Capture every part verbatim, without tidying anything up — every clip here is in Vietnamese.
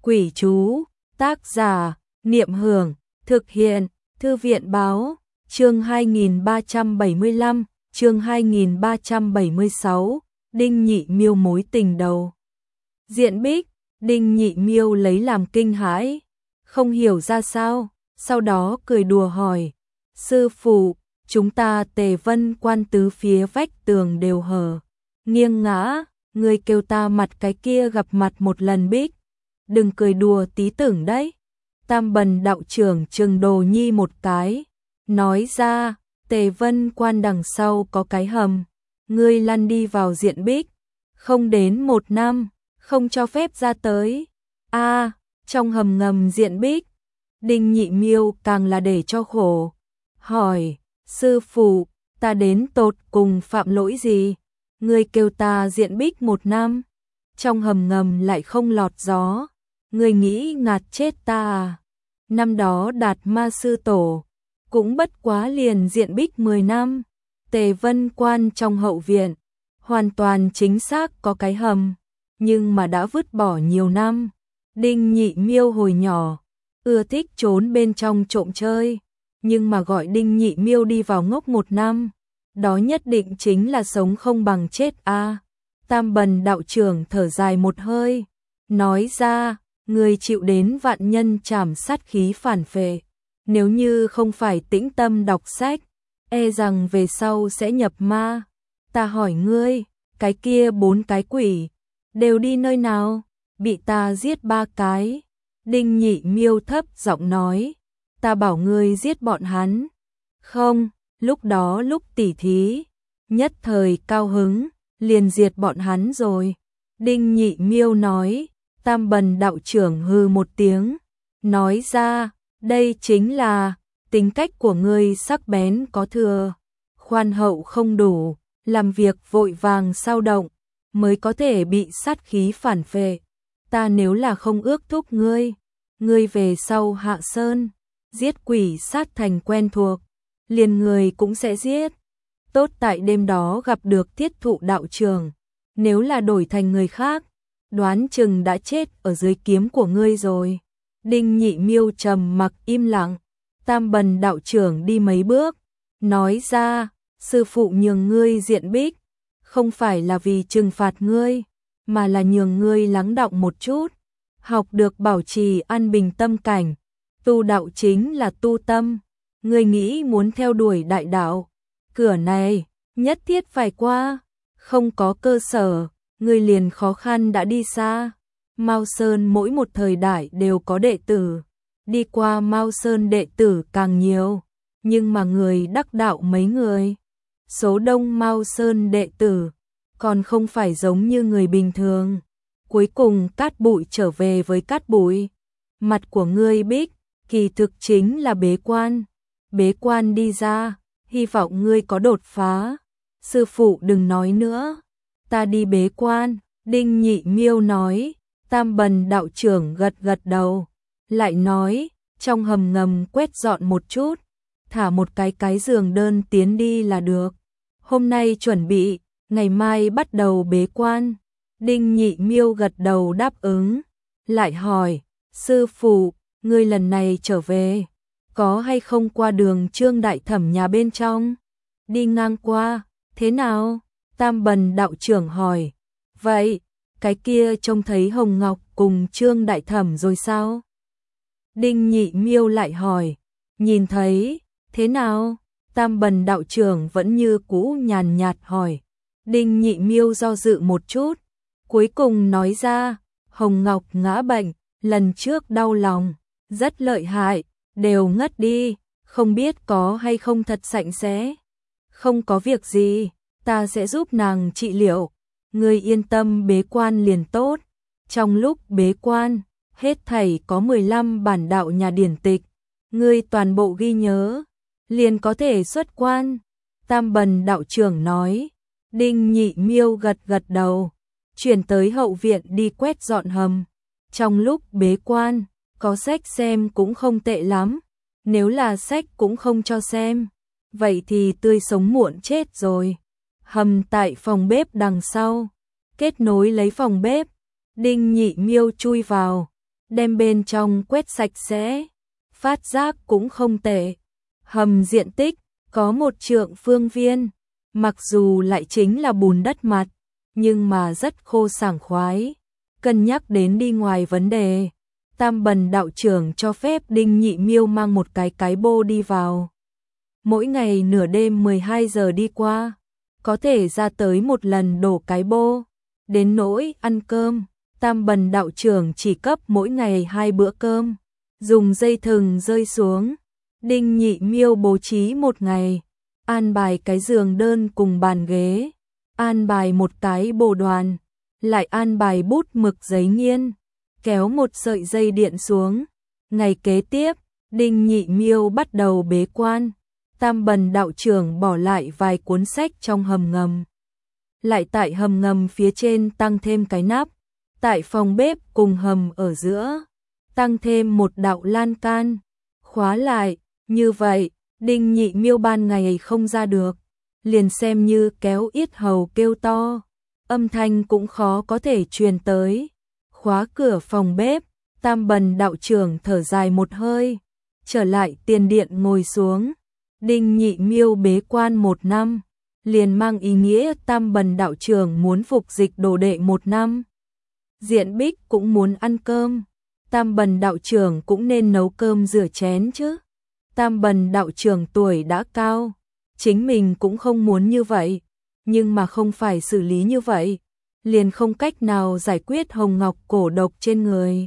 Quỷ chú, tác giả, Niệm Hưởng, thực hiện, Thư viện báo, chương hai nghìn ba trăm bảy mươi lăm, chương hai nghìn ba trăm bảy mươi sáu, Đinh Nhị Miêu mối tình đầu. Diện Bích, Đinh Nhị Miêu lấy làm kinh hãi, không hiểu ra sao, sau đó cười đùa hỏi, sư phụ, chúng ta Tề Vân Quan tứ phía vách tường đều hở, nghiêng ngã, người kêu ta mặt cái kia gặp mặt một lần Bích, đừng cười đùa tí tưởng đấy. Tam Bần đạo trưởng trừng Đồ Nhi một cái, nói ra, Tề Vân Quan đằng sau có cái hầm, ngươi lăn đi vào Diện Bích, không đến một năm, không cho phép ra tới. A, à, trong hầm ngầm Diện Bích, Đinh Nhị Miêu càng là để cho khổ, hỏi, sư phụ, ta đến tột cùng phạm lỗi gì? Ngươi kêu ta Diện Bích một năm, trong hầm ngầm lại không lọt gió, ngươi nghĩ ngạt chết ta à? Năm đó Đạt Ma sư tổ, cũng bất quá liền Diện Bích mười năm, Tề Vân Quan trong hậu viện, hoàn toàn chính xác có cái hầm, nhưng mà đã vứt bỏ nhiều năm. Đinh Nhị Miêu hồi nhỏ, ưa thích trốn bên trong trộm chơi, nhưng mà gọi Đinh Nhị Miêu đi vào ngốc một năm, đó nhất định chính là sống không bằng chết a. À. Tam Bần đạo trưởng thở dài một hơi, nói ra, người chịu đến vạn nhân trảm sát khí phản phệ, nếu như không phải tĩnh tâm đọc sách, e rằng về sau sẽ nhập ma. Ta hỏi ngươi, cái kia bốn cái quỷ, đều đi nơi nào? Bị ta giết ba cái. Đinh Nhị Miêu thấp giọng nói, ta bảo ngươi giết bọn hắn. Không, lúc đó lúc tỉ thí, nhất thời cao hứng, liền diệt bọn hắn rồi. Đinh Nhị Miêu nói, Tam Bần đạo trưởng hừ một tiếng, nói ra, đây chính là, tính cách của ngươi sắc bén có thừa, khoan hậu không đủ, làm việc vội vàng sao động, mới có thể bị sát khí phản phệ. Ta nếu là không ước thúc ngươi, ngươi về sau hạ sơn, giết quỷ sát thành quen thuộc, liền người cũng sẽ giết. Tốt tại đêm đó gặp được Thiết Thụ đạo trưởng, nếu là đổi thành người khác, đoán chừng đã chết ở dưới kiếm của ngươi rồi. Đinh Nhị Miêu trầm mặc im lặng, Tam Bần đạo trưởng đi mấy bước, nói ra, sư phụ nhường ngươi Diện Bích, không phải là vì trừng phạt ngươi, mà là nhường ngươi lắng đọng một chút, học được bảo trì an bình tâm cảnh, tu đạo chính là tu tâm, ngươi nghĩ muốn theo đuổi đại đạo, cửa này, nhất thiết phải qua, không có cơ sở, ngươi liền khó khăn đã đi xa. Mao Sơn mỗi một thời đại đều có đệ tử, đi qua Mao Sơn đệ tử càng nhiều, nhưng mà người đắc đạo mấy người. Số đông Mao Sơn đệ tử, còn không phải giống như người bình thường. Cuối cùng cát bụi trở về với cát bụi. Mặt của ngươi Bích, kỳ thực chính là bế quan. Bế quan đi ra, hy vọng ngươi có đột phá. Sư phụ đừng nói nữa, ta đi bế quan. Đinh Nhị Miêu nói. Tam Bần đạo trưởng gật gật đầu, lại nói, trong hầm ngầm quét dọn một chút, thả một cái cái giường đơn tiến đi là được. Hôm nay chuẩn bị, ngày mai bắt đầu bế quan. Đinh Nhị Miêu gật đầu đáp ứng, lại hỏi, sư phụ, ngươi lần này trở về, có hay không qua đường Trương Đại Thẩm nhà bên trong? Đi ngang qua, thế nào? Tam Bần đạo trưởng hỏi, vậy, cái kia trông thấy Hồng Ngọc cùng Trương Đại Thẩm rồi sao? Đinh Nhị Miêu lại hỏi, nhìn thấy, thế nào? Tam Bần đạo trưởng vẫn như cũ nhàn nhạt hỏi. Đinh Nhị Miêu do dự một chút, cuối cùng nói ra, Hồng Ngọc ngã bệnh, lần trước đau lòng, rất lợi hại, đều ngất đi, không biết có hay không thật sạch sẽ. Không có việc gì, ta sẽ giúp nàng trị liệu. Ngươi yên tâm bế quan liền tốt. Trong lúc bế quan, hết thảy có mười lăm bản đạo nhà điển tịch, ngươi toàn bộ ghi nhớ, liền có thể xuất quan. Tam Bần đạo trưởng nói. Đinh Nhị Miêu gật gật đầu, chuyển tới hậu viện đi quét dọn hầm. Trong lúc bế quan, có sách xem cũng không tệ lắm, nếu là sách cũng không cho xem, vậy thì tươi sống muộn chết rồi. Hầm tại phòng bếp đằng sau, kết nối lấy phòng bếp, Đinh Nhị Miêu chui vào, đem bên trong quét sạch sẽ, phát giác cũng không tệ. Hầm diện tích có một trượng phương viên, mặc dù lại chính là bùn đất mặt, nhưng mà rất khô sảng khoái. Cân nhắc đến đi ngoài vấn đề, Tam Bần đạo trưởng cho phép Đinh Nhị Miêu mang một cái cái bô đi vào. Mỗi ngày nửa đêm mười hai giờ đi qua, có thể ra tới một lần đổ cái bô. Đến nỗi ăn cơm, Tam Bần đạo trưởng chỉ cấp mỗi ngày hai bữa cơm, dùng dây thừng rơi xuống. Đinh Nhị Miêu bố trí một ngày, an bài cái giường đơn cùng bàn ghế, an bài một cái bồ đoàn, lại an bài bút mực giấy nghiên, kéo một sợi dây điện xuống. Ngày kế tiếp, Đinh Nhị Miêu bắt đầu bế quan. Tam Bần đạo trưởng bỏ lại vài cuốn sách trong hầm ngầm, lại tại hầm ngầm phía trên tăng thêm cái nắp, tại phòng bếp cùng hầm ở giữa tăng thêm một đạo lan can, khóa lại. Như vậy, Đinh Nhị Miêu ban ngày không ra được, liền xem như kéo yết hầu kêu to, âm thanh cũng khó có thể truyền tới. Khóa cửa phòng bếp, Tam Bần đạo trưởng thở dài một hơi, trở lại tiền điện ngồi xuống. Đinh Nhị Miêu bế quan một năm, liền mang ý nghĩa Tam Bần đạo trưởng muốn phục dịch đồ đệ một năm. Diện Bích cũng muốn ăn cơm, Tam Bần đạo trưởng cũng nên nấu cơm rửa chén chứ. Tam Bần đạo trưởng tuổi đã cao, chính mình cũng không muốn như vậy, nhưng mà không phải xử lý như vậy, liền không cách nào giải quyết hồng ngọc cổ độc trên người.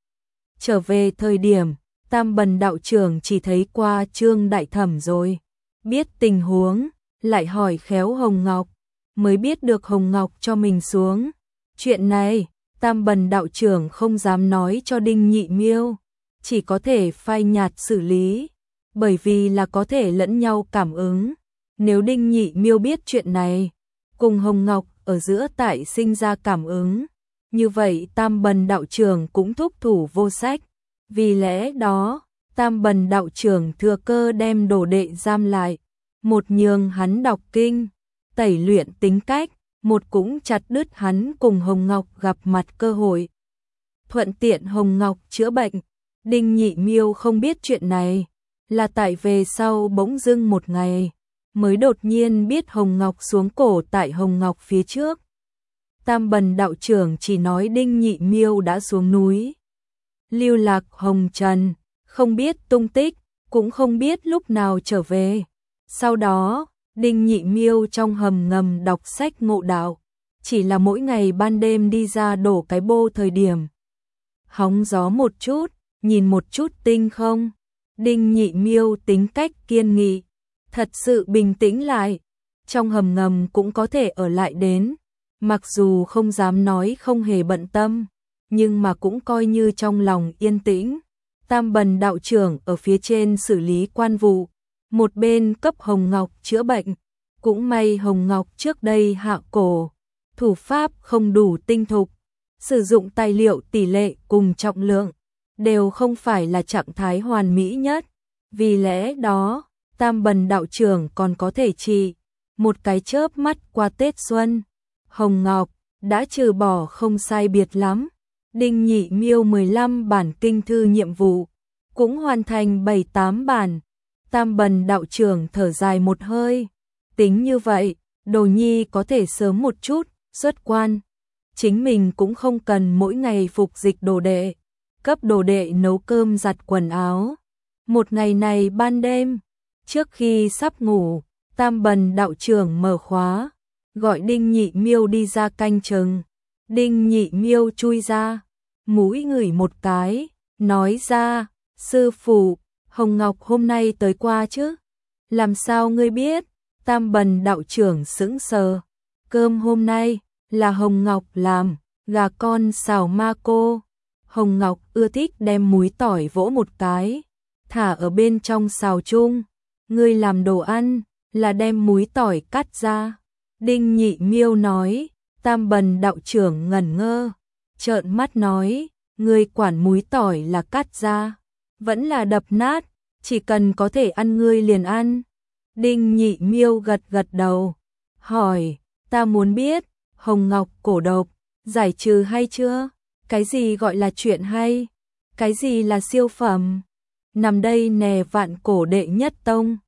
Trở về thời điểm, Tam Bần đạo trưởng chỉ thấy qua Trương đại thẩm rồi, biết tình huống, lại hỏi khéo Hồng Ngọc, mới biết được Hồng Ngọc cho mình xuống. Chuyện này, Tam Bần đạo trưởng không dám nói cho Đinh Nhị Miêu, chỉ có thể phai nhạt xử lý, bởi vì là có thể lẫn nhau cảm ứng. Nếu Đinh Nhị Miêu biết chuyện này, cùng Hồng Ngọc ở giữa tại sinh ra cảm ứng, như vậy Tam Bần đạo trưởng cũng thúc thủ vô sách. Vì lẽ đó, Tam Bần đạo trưởng thừa cơ đem đồ đệ giam lại, một nhường hắn đọc kinh, tẩy luyện tính cách, một cũng chặt đứt hắn cùng Hồng Ngọc gặp mặt cơ hội. Thuận tiện Hồng Ngọc chữa bệnh. Đinh Nhị Miêu không biết chuyện này, là tại về sau bỗng dưng một ngày, mới đột nhiên biết Hồng Ngọc xuống cổ tại Hồng Ngọc phía trước. Tam Bần đạo trưởng chỉ nói Đinh Nhị Miêu đã xuống núi lưu lạc hồng trần, không biết tung tích, cũng không biết lúc nào trở về. Sau đó, Đinh Nhị Miêu trong hầm ngầm đọc sách ngộ đạo, chỉ là mỗi ngày ban đêm đi ra đổ cái bô thời điểm, hóng gió một chút, nhìn một chút tinh không. Đinh Nhị Miêu tính cách kiên nghị, thật sự bình tĩnh lại, trong hầm ngầm cũng có thể ở lại đến, mặc dù không dám nói không hề bận tâm, nhưng mà cũng coi như trong lòng yên tĩnh. Tam Bần đạo trưởng ở phía trên xử lý quan vụ, một bên cấp Hồng Ngọc chữa bệnh. Cũng may Hồng Ngọc trước đây hạ cổ, thủ pháp không đủ tinh thục, sử dụng tài liệu tỷ lệ cùng trọng lượng đều không phải là trạng thái hoàn mỹ nhất. Vì lẽ đó, Tam Bần đạo trưởng còn có thể trị một cái chớp mắt qua Tết Xuân. Hồng Ngọc đã trừ bỏ không sai biệt lắm. Đinh Nhị Miêu mười lăm bản kinh thư nhiệm vụ, cũng hoàn thành bảy tám bản. Tam Bần đạo trưởng thở dài một hơi, tính như vậy, Đồ Nhi có thể sớm một chút xuất quan, chính mình cũng không cần mỗi ngày phục dịch đồ đệ, cấp đồ đệ nấu cơm giặt quần áo. Một ngày này ban đêm, trước khi sắp ngủ, Tam Bần đạo trưởng mở khóa, gọi Đinh Nhị Miêu đi ra canh chừng. Đinh Nhị Miêu chui ra, mũi ngửi một cái, nói ra, sư phụ, Hồng Ngọc hôm nay tới qua chứ? Làm sao ngươi biết? Tam Bần đạo trưởng sững sờ. Cơm hôm nay là Hồng Ngọc làm, gà con xào ma cô. Hồng Ngọc ưa thích đem múi tỏi vỗ một cái, thả ở bên trong xào chung. Ngươi làm đồ ăn là đem múi tỏi cắt ra. Đinh Nhị Miêu nói. Tam Bần đạo trưởng ngẩn ngơ, trợn mắt nói, ngươi quản múi tỏi là cắt ra, vẫn là đập nát, chỉ cần có thể ăn ngươi liền ăn. Đinh Nhị Miêu gật gật đầu, hỏi, ta muốn biết, Hồng Ngọc cổ độc, giải trừ hay chưa? Cái gì gọi là chuyện hay? Cái gì là siêu phẩm? Nằm đây nè vạn cổ đệ nhất tông.